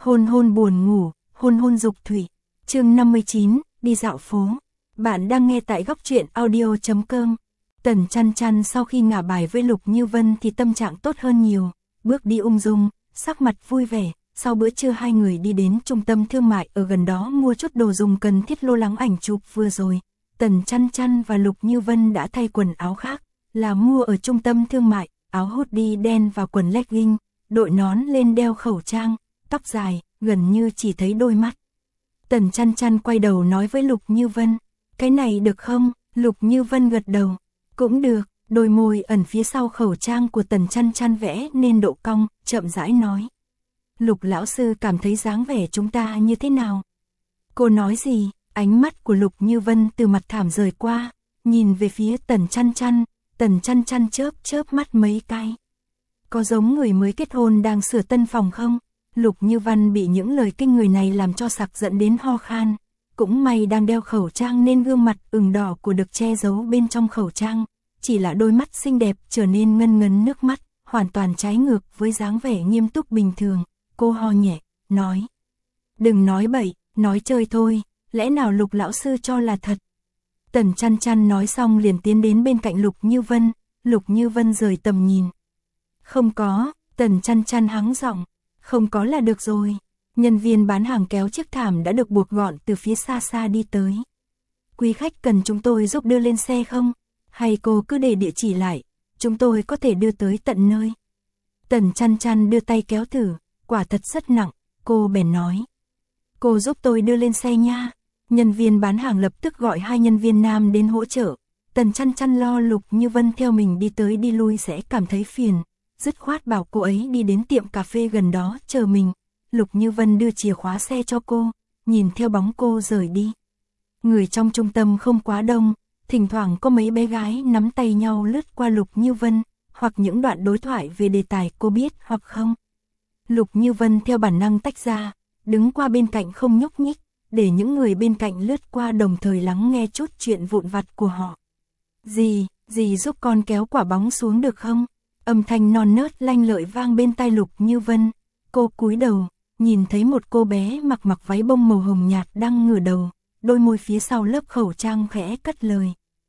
Hôn hôn buồn ngủ, hôn hôn dục thủy. Chương 59, đi dạo phố. Bạn đang nghe tại góc truyện audio.com. Tần Chăn Chăn sau khi ngả bài với Lục Như Vân thì tâm trạng tốt hơn nhiều, bước đi ung dung, sắc mặt vui vẻ. Sau bữa trưa hai người đi đến trung tâm thương mại ở gần đó mua chút đồ dùng cần thiết lo lắng ảnh chụp vừa rồi. Tần Chăn Chăn và Lục Như Vân đã thay quần áo khác, là mua ở trung tâm thương mại, áo hoodie đen và quần legging, đội nón lên đeo khẩu trang, tóc dài, gần như chỉ thấy đôi mắt. Tần Chăn Chăn quay đầu nói với Lục Như Vân, cái này được không? Lục Như Vân gật đầu, cũng được, đôi môi ẩn phía sau khẩu trang của Tần Chăn Chăn vẽ nên độ cong, chậm rãi nói. Lục lão sư cảm thấy dáng vẻ chúng ta như thế nào? Cô nói gì? Ánh mắt của Lục Như Vân từ mặt thảm rời qua, nhìn về phía Tần Chăn Chăn, Tần Chăn Chăn chớp mắt mấy cái. Có giống người mới kết hôn đang sửa tân phòng không? Lục Như Văn bị những lời kinh người này làm cho sặc giận đến ho khan. Cũng may đang đeo khẩu trang nên gương mặt ửng đỏ của được che giấu bên trong khẩu trang. Chỉ là đôi mắt xinh đẹp trở nên ngân ngấn nước mắt, hoàn toàn trái ngược với dáng vẻ nghiêm túc bình thường. Cô ho nhẹ, nói. Đừng nói bậy, nói chơi thôi, lẽ nào Lục lão sư cho là thật? Tần Chăn Chăn nói xong liền tiến đến bên cạnh Lục Như Vân. Lục Như Vân rời tầm nhìn. Không có, Tần Chăn Chăn hắng giọng. Không có là được rồi. Nhân viên bán hàng kéo chiếc thảm đã được buộc gọn từ phía xa xa đi tới. Quý khách cần chúng tôi giúp đưa lên xe không? Hay cô cứ để địa chỉ lại, chúng tôi có thể đưa tới tận nơi. Tần Chăn Chăn đưa tay kéo thử, quả thật rất nặng, cô bèn nói. Cô giúp tôi đưa lên xe nha. Nhân viên bán hàng lập tức gọi hai nhân viên nam đến hỗ trợ. Tần Chăn Chăn lo Lục Như Vân theo mình đi tới đi lui sẽ cảm thấy phiền, dứt khoát bảo cô ấy đi đến tiệm cà phê gần đó chờ mình. Lục Như Vân đưa chìa khóa xe cho cô, nhìn theo bóng cô rời đi. Người trong trung tâm không quá đông, thỉnh thoảng có mấy bé gái nắm tay nhau lướt qua Lục Như Vân, hoặc những đoạn đối thoại về đề tài cô biết hoặc không. Lục Như Vân theo bản năng tách ra, đứng qua bên cạnh không nhúc nhích, để những người bên cạnh lướt qua đồng thời lắng nghe chút chuyện vụn vặt của họ. Dì giúp con kéo quả bóng xuống được không? Âm thanh non nớt lanh lợi vang bên tai Lục Như Vân. Cô cúi đầu, nhìn thấy một cô bé mặc váy bông màu hồng nhạt đang ngửa đầu, đôi môi phía sau lớp khẩu trang khẽ cất lời.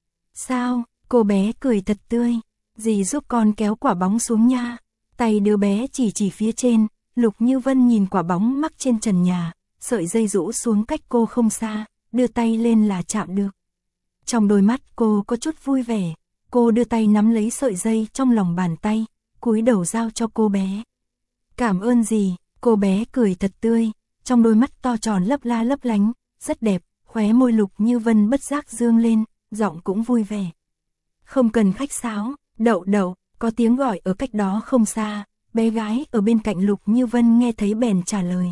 Sao? Cô bé cười thật tươi. Dì giúp con kéo quả bóng xuống nha. Tay đứa bé chỉ phía trên. Lục Như Vân nhìn quả bóng mắc trên trần nhà, sợi dây rũ xuống cách cô không xa, đưa tay lên là chạm được. Trong đôi mắt cô có chút vui vẻ, cô đưa tay nắm lấy sợi dây trong lòng bàn tay, cúi đầu giao cho cô bé. Cảm ơn dì, cô bé cười thật tươi, trong đôi mắt to tròn lấp la lấp lánh, rất đẹp, khóe môi Lục Như Vân bất giác dương lên, giọng cũng vui vẻ. Không cần khách sáo, Đậu, có tiếng gọi ở cách đó không xa. Bé gái ở bên cạnh Lục Như Vân nghe thấy bèn trả lời.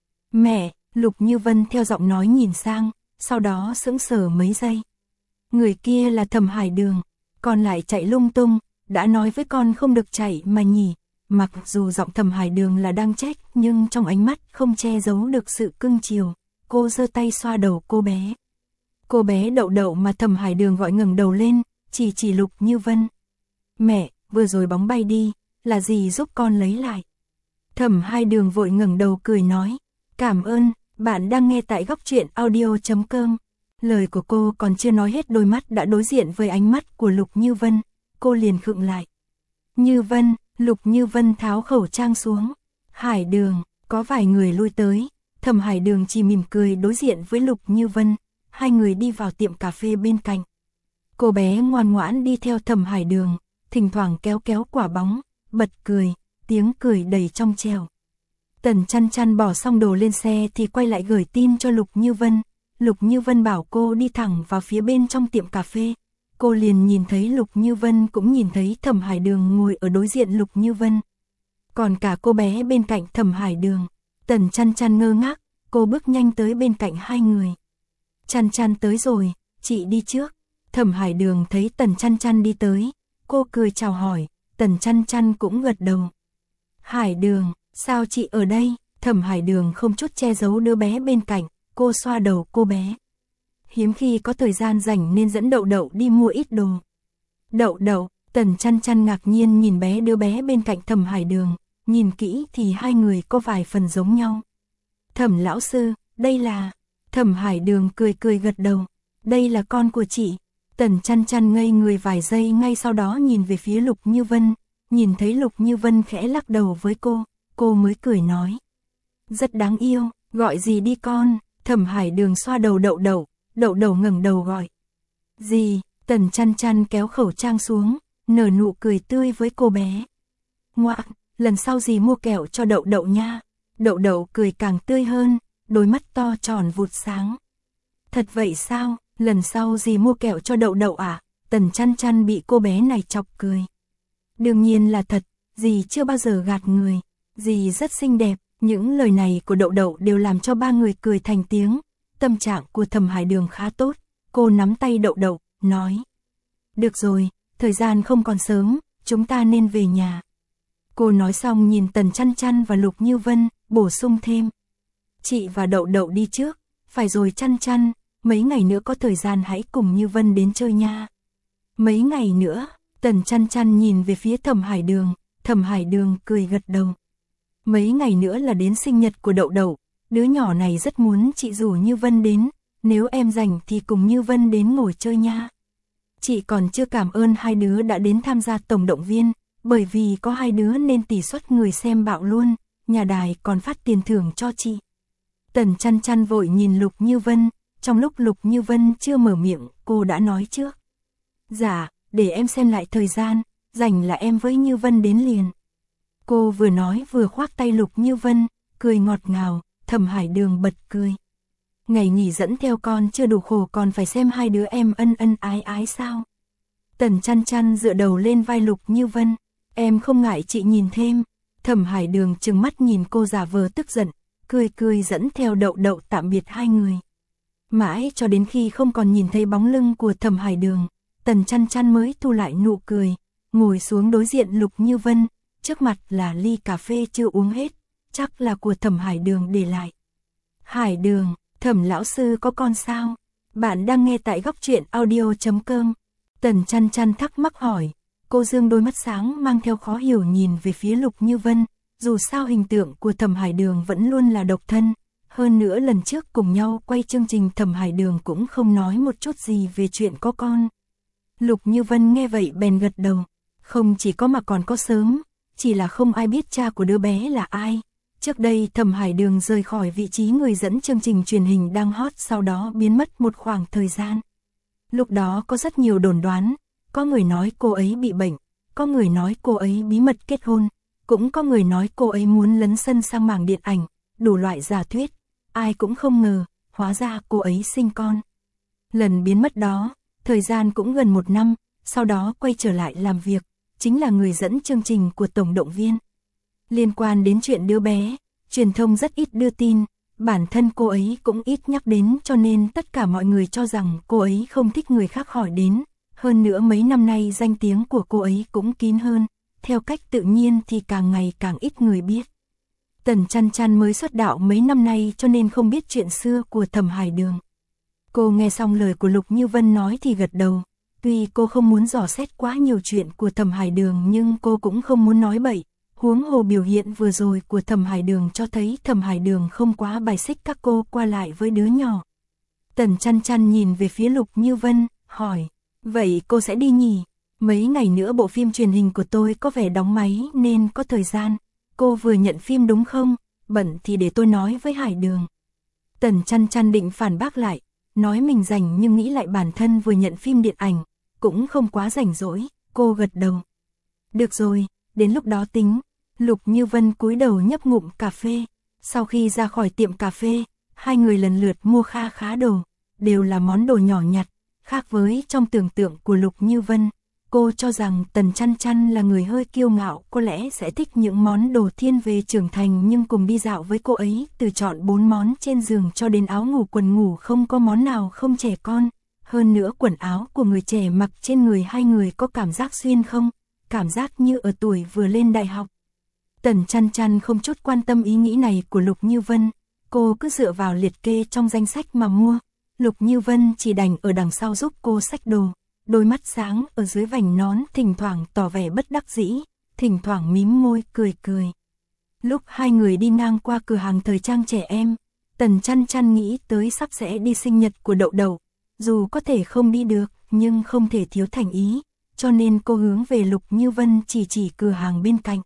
Mẹ, Lục Như Vân theo giọng nói nhìn sang, sau đó sững sờ mấy giây. Người kia là Thẩm Hải Đường, con lại chạy lung tung, đã nói với con không được chạy mà nhỉ. Mặc dù giọng Thẩm Hải Đường là đang trách, nhưng trong ánh mắt không che giấu được sự cưng chiều. Cô giơ tay xoa đầu cô bé. Cô bé Đậu mà Thẩm Hải Đường gọi ngẩng đầu lên, chỉ Lục Như Vân. Mẹ, vừa rồi bóng bay đi, là gì giúp con lấy lại? Thẩm Hải Đường vội ngẩng đầu cười nói, cảm ơn, bạn đang nghe tại góc truyện audio.com. Lời của cô còn chưa nói hết đôi mắt đã đối diện với ánh mắt của Lục Như Vân, cô liền khựng lại. Như Vân, Lục Như Vân tháo khẩu trang xuống. Hải Đường, có vài người lui tới, Thẩm Hải Đường chỉ mỉm cười đối diện với Lục Như Vân, hai người đi vào tiệm cà phê bên cạnh. Cô bé ngoan ngoãn đi theo Thẩm Hải Đường, thỉnh thoảng kéo quả bóng, bật cười, tiếng cười đầy trong trẻo. Tần Chăn Chăn bỏ xong đồ lên xe thì quay lại gửi tin cho Lục Như Vân. Lục Như Vân bảo cô đi thẳng vào phía bên trong tiệm cà phê. Cô liền nhìn thấy Lục Như Vân cũng nhìn thấy Thẩm Hải Đường ngồi ở đối diện Lục Như Vân. Còn cả cô bé bên cạnh Thẩm Hải Đường. Tần Chăn Chăn ngơ ngác, cô bước nhanh tới bên cạnh hai người. Chăn Chăn tới rồi, chị đi trước. Thẩm Hải Đường thấy Tần Chăn Chăn đi tới, cô cười chào hỏi, Tần Chăn Chăn cũng gật đầu. Hải Đường, sao chị ở đây? Thẩm Hải Đường không chút che giấu đứa bé bên cạnh, cô xoa đầu cô bé. Hiếm khi có thời gian rảnh nên dẫn Đậu đi mua ít đồ. Đậu, Tần Chăn Chăn ngạc nhiên nhìn đứa bé bên cạnh Thẩm Hải Đường, nhìn kỹ thì hai người có vài phần giống nhau. Thẩm lão sư, đây là... Thẩm Hải Đường cười cười gật đầu. Đây là con của chị. Tần Chăn Chăn ngây người vài giây, ngay sau đó nhìn về phía Lục Như Vân. Nhìn thấy Lục Như Vân khẽ lắc đầu với cô mới cười nói. Rất đáng yêu, gọi gì đi con? Thẩm Hải Đường xoa đầu Đậu Đậu ngẩng đầu gọi. Gì? Tần Chăn Chăn kéo khẩu trang xuống, nở nụ cười tươi với cô bé. Ngoạ, lần sau dì mua kẹo cho Đậu Đậu nha. Đậu Đậu cười càng tươi hơn, đôi mắt to tròn vụt sáng. Thật vậy sao? Lần sau dì mua kẹo cho Đậu Đậu à? Tần Chăn Chăn bị cô bé này chọc cười. Đương nhiên là thật, dì chưa bao giờ gạt người. Dì rất xinh đẹp. Những lời này của Đậu Đậu đều làm cho ba người cười thành tiếng. Tâm trạng của Thẩm Hải Đường khá tốt. Cô nắm tay Đậu Đậu, nói. Được rồi, thời gian không còn sớm, chúng ta nên về nhà. Cô nói xong nhìn Tần Chăn Chăn và Lục Như Vân, bổ sung thêm. Chị và Đậu Đậu đi trước, phải rồi Chăn Chăn, mấy ngày nữa có thời gian hãy cùng Như Vân đến chơi nha. Mấy ngày nữa, Tần Chăn Chăn nhìn về phía Thẩm Hải Đường cười gật đầu. Mấy ngày nữa là đến sinh nhật của Đậu Đậu, đứa nhỏ này rất muốn chị rủ Như Vân đến, nếu em rảnh thì cùng Như Vân đến ngồi chơi nha. Chị còn chưa cảm ơn hai đứa đã đến tham gia tổng động viên, bởi vì có hai đứa nên tỷ suất người xem bạo luôn, nhà đài còn phát tiền thưởng cho chị. Tần Chăn Chăn vội nhìn Lục Như Vân, trong lúc Lục Như Vân chưa mở miệng, cô đã nói trước. Dạ, để em xem lại thời gian, rảnh là em với Như Vân đến liền. Cô vừa nói vừa khoác tay Lục Như Vân, cười ngọt ngào. Thẩm Hải Đường bật cười. Ngày nghỉ dẫn theo con chưa đủ khổ còn phải xem hai đứa em ân ân ái ái sao? Tần Chăn Chăn dựa đầu lên vai Lục Như Vân. Em không ngại chị nhìn thêm. Thẩm Hải Đường trừng mắt nhìn cô giả vờ tức giận, cười dẫn theo Đậu Đậu tạm biệt hai người. Mãi cho đến khi không còn nhìn thấy bóng lưng của Thẩm Hải Đường, Tần Chăn Chăn mới thu lại nụ cười, ngồi xuống đối diện Lục Như Vân, trước mặt là ly cà phê chưa uống hết, chắc là của Thẩm Hải Đường để lại. Hải Đường, Thẩm lão sư có con sao? Bạn đang nghe tại góc truyện audio.com. Tần Chăn Chăn thắc mắc hỏi. Cô dương đôi mắt sáng mang theo khó hiểu nhìn về phía Lục Như Vân, dù sao hình tượng của Thẩm Hải Đường vẫn luôn là độc thân. Hơn nữa lần trước cùng nhau quay chương trình Thẩm Hải Đường cũng không nói một chút gì về chuyện có con. Lục Như Vân nghe vậy bèn gật đầu. Không chỉ có mà còn có sớm, chỉ là không ai biết cha của đứa bé là ai. Trước đây Thẩm Hải Đường rời khỏi vị trí người dẫn chương trình truyền hình đang hot, sau đó biến mất một khoảng thời gian. Lúc đó có rất nhiều đồn đoán, có người nói cô ấy bị bệnh, có người nói cô ấy bí mật kết hôn, cũng có người nói cô ấy muốn lấn sân sang mảng điện ảnh, đủ loại giả thuyết, ai cũng không ngờ, hóa ra cô ấy sinh con. Lần biến mất đó, thời gian cũng gần 1 năm, sau đó quay trở lại làm việc, chính là người dẫn chương trình của tổng động viên. Liên quan đến chuyện đứa bé, truyền thông rất ít đưa tin, bản thân cô ấy cũng ít nhắc đến, cho nên tất cả mọi người cho rằng cô ấy không thích người khác hỏi đến. Hơn nữa mấy năm nay danh tiếng của cô ấy cũng kín hơn, theo cách tự nhiên thì càng ngày càng ít người biết. Tần Chăn Chăn mới xuất đạo mấy năm nay cho nên không biết chuyện xưa của Thẩm Hải Đường. Cô nghe xong lời của Lục Như Vân nói thì gật đầu. Tuy cô không muốn dò xét quá nhiều chuyện của Thẩm Hải Đường nhưng cô cũng không muốn nói bậy. Huống hồ biểu hiện vừa rồi của Thẩm Hải Đường cho thấy Thẩm Hải Đường không quá bài xích các cô qua lại với đứa nhỏ. Tần Chăn Chăn nhìn về phía Lục Như Vân, hỏi. Vậy cô sẽ đi nhỉ? Mấy ngày nữa bộ phim truyền hình của tôi có vẻ đóng máy nên có thời gian. Cô vừa nhận phim đúng không? Bận thì để tôi nói với Hải Đường. Tần Chăn Chăn định phản bác lại, nói mình rảnh nhưng nghĩ lại bản thân vừa nhận phim điện ảnh, cũng không quá rảnh rỗi, cô gật đầu. Được rồi, đến lúc đó tính. Lục Như Vân cúi đầu nhấp ngụm cà phê. Sau khi ra khỏi tiệm cà phê, hai người lần lượt mua khá đồ, đều là món đồ nhỏ nhặt. Khác với trong tưởng tượng của Lục Như Vân, cô cho rằng Tần Chăn Chăn là người hơi kiêu ngạo, có lẽ sẽ thích những món đồ thiên về trưởng thành, nhưng cùng đi dạo với cô ấy, từ chọn 4 món trên giường cho đến áo ngủ quần ngủ không có món nào không trẻ con. Hơn nữa quần áo của người trẻ mặc trên người hai người có cảm giác xuyên không, cảm giác như ở tuổi vừa lên đại học. Tần Chăn Chăn không chút quan tâm ý nghĩ này của Lục Như Vân, cô cứ dựa vào liệt kê trong danh sách mà mua. Lục Như Vân chỉ đành ở đằng sau giúp cô xách đồ, đôi mắt sáng ở dưới vành nón thỉnh thoảng tỏ vẻ bất đắc dĩ, thỉnh thoảng mím môi cười. Lúc hai người đi ngang qua cửa hàng thời trang trẻ em, Tần Chăn Chăn nghĩ tới sắp sẽ đi sinh nhật của Đậu Đậu, dù có thể không đi được, nhưng không thể thiếu thành ý, cho nên cô hướng về Lục Như Vân chỉ cửa hàng bên cạnh.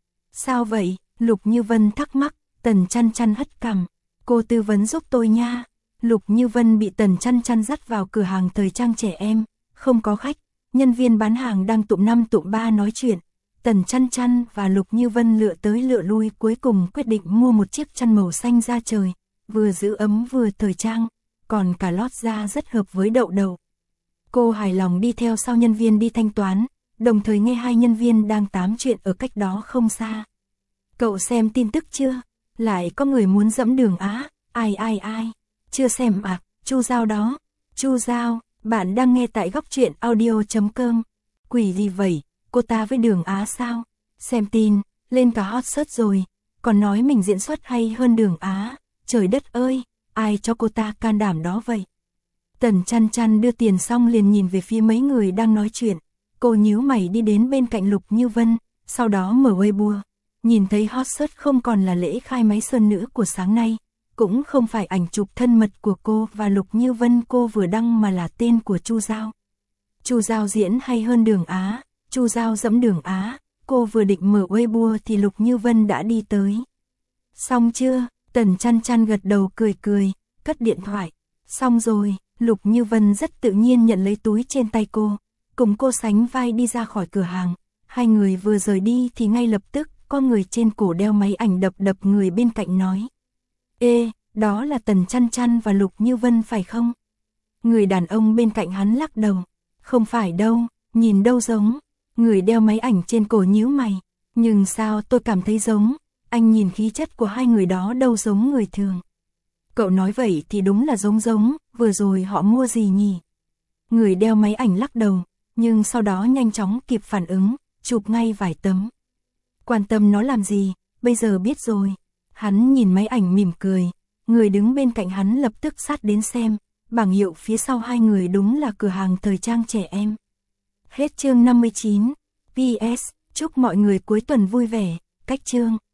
Sao vậy? Lục Như Vân thắc mắc. Tần Chăn Chăn hất cằm. Cô tư vấn giúp tôi nha. Lục Như Vân bị Tần Chăn Chăn dắt vào cửa hàng thời trang trẻ em, không có khách, nhân viên bán hàng đang tụm 5 tụm 3 nói chuyện. Tần Chăn Chăn và Lục Như Vân lựa tới lựa lui, cuối cùng quyết định mua một chiếc chăn màu xanh da trời, vừa giữ ấm vừa thời trang, còn cả lót da rất hợp với Đậu Đậu. Cô hài lòng đi theo sau nhân viên đi thanh toán, đồng thời nghe hai nhân viên đang tám chuyện ở cách đó không xa. Cậu xem tin tức chưa? Lại có người muốn dẫm đường á? Ai? Chưa xem à? Chu Giao đó. Chu Giao, bạn đang nghe tại góc truyện audio.com. Quỷ gì vậy? Cô ta với Đường Á sao? Xem tin, lên cả hot search rồi, còn nói mình diễn xuất hay hơn Đường Á. Trời đất ơi, ai cho cô ta can đảm đó vậy? Tần Chăn Chăn đưa tiền xong liền nhìn về phía mấy người đang nói chuyện. Cô nhíu mày đi đến bên cạnh Lục Như Vân, sau đó mở Weibo. Nhìn thấy hot search không còn là lễ khai máy sơn nữ của sáng nay, cũng không phải ảnh chụp thân mật của cô và Lục Như Vân cô vừa đăng mà là tên của Chu Giao. Chu Giao diễn hay hơn Đường Á, Chu Giao dẫm Đường Á, cô vừa định mở Weibo thì Lục Như Vân đã đi tới. Xong chưa? Tần Chăn Chăn gật đầu cười, cất điện thoại. Xong rồi, Lục Như Vân rất tự nhiên nhận lấy túi trên tay cô, cùng cô sánh vai đi ra khỏi cửa hàng. Hai người vừa rời đi thì ngay lập tức có người trên cổ đeo máy ảnh đập người bên cạnh nói. Ê, đó là Tần Chăn Chăn và Lục Như Vân phải không? Người đàn ông bên cạnh hắn lắc đầu. Không phải đâu, nhìn đâu giống. Người đeo máy ảnh trên cổ nhíu mày. Nhưng sao tôi cảm thấy giống? Anh nhìn khí chất của hai người đó đâu giống người thường. Cậu nói vậy thì đúng là giống, vừa rồi họ mua gì nhỉ? Người đeo máy ảnh lắc đầu, nhưng sau đó nhanh chóng kịp phản ứng, chụp ngay vài tấm. Quan tâm nó làm gì, bây giờ biết rồi. Hắn nhìn máy ảnh mỉm cười, người đứng bên cạnh hắn lập tức sát đến xem, bảng hiệu phía sau hai người đúng là cửa hàng thời trang trẻ em. Hết chương 59, PS, chúc mọi người cuối tuần vui vẻ, cách chương.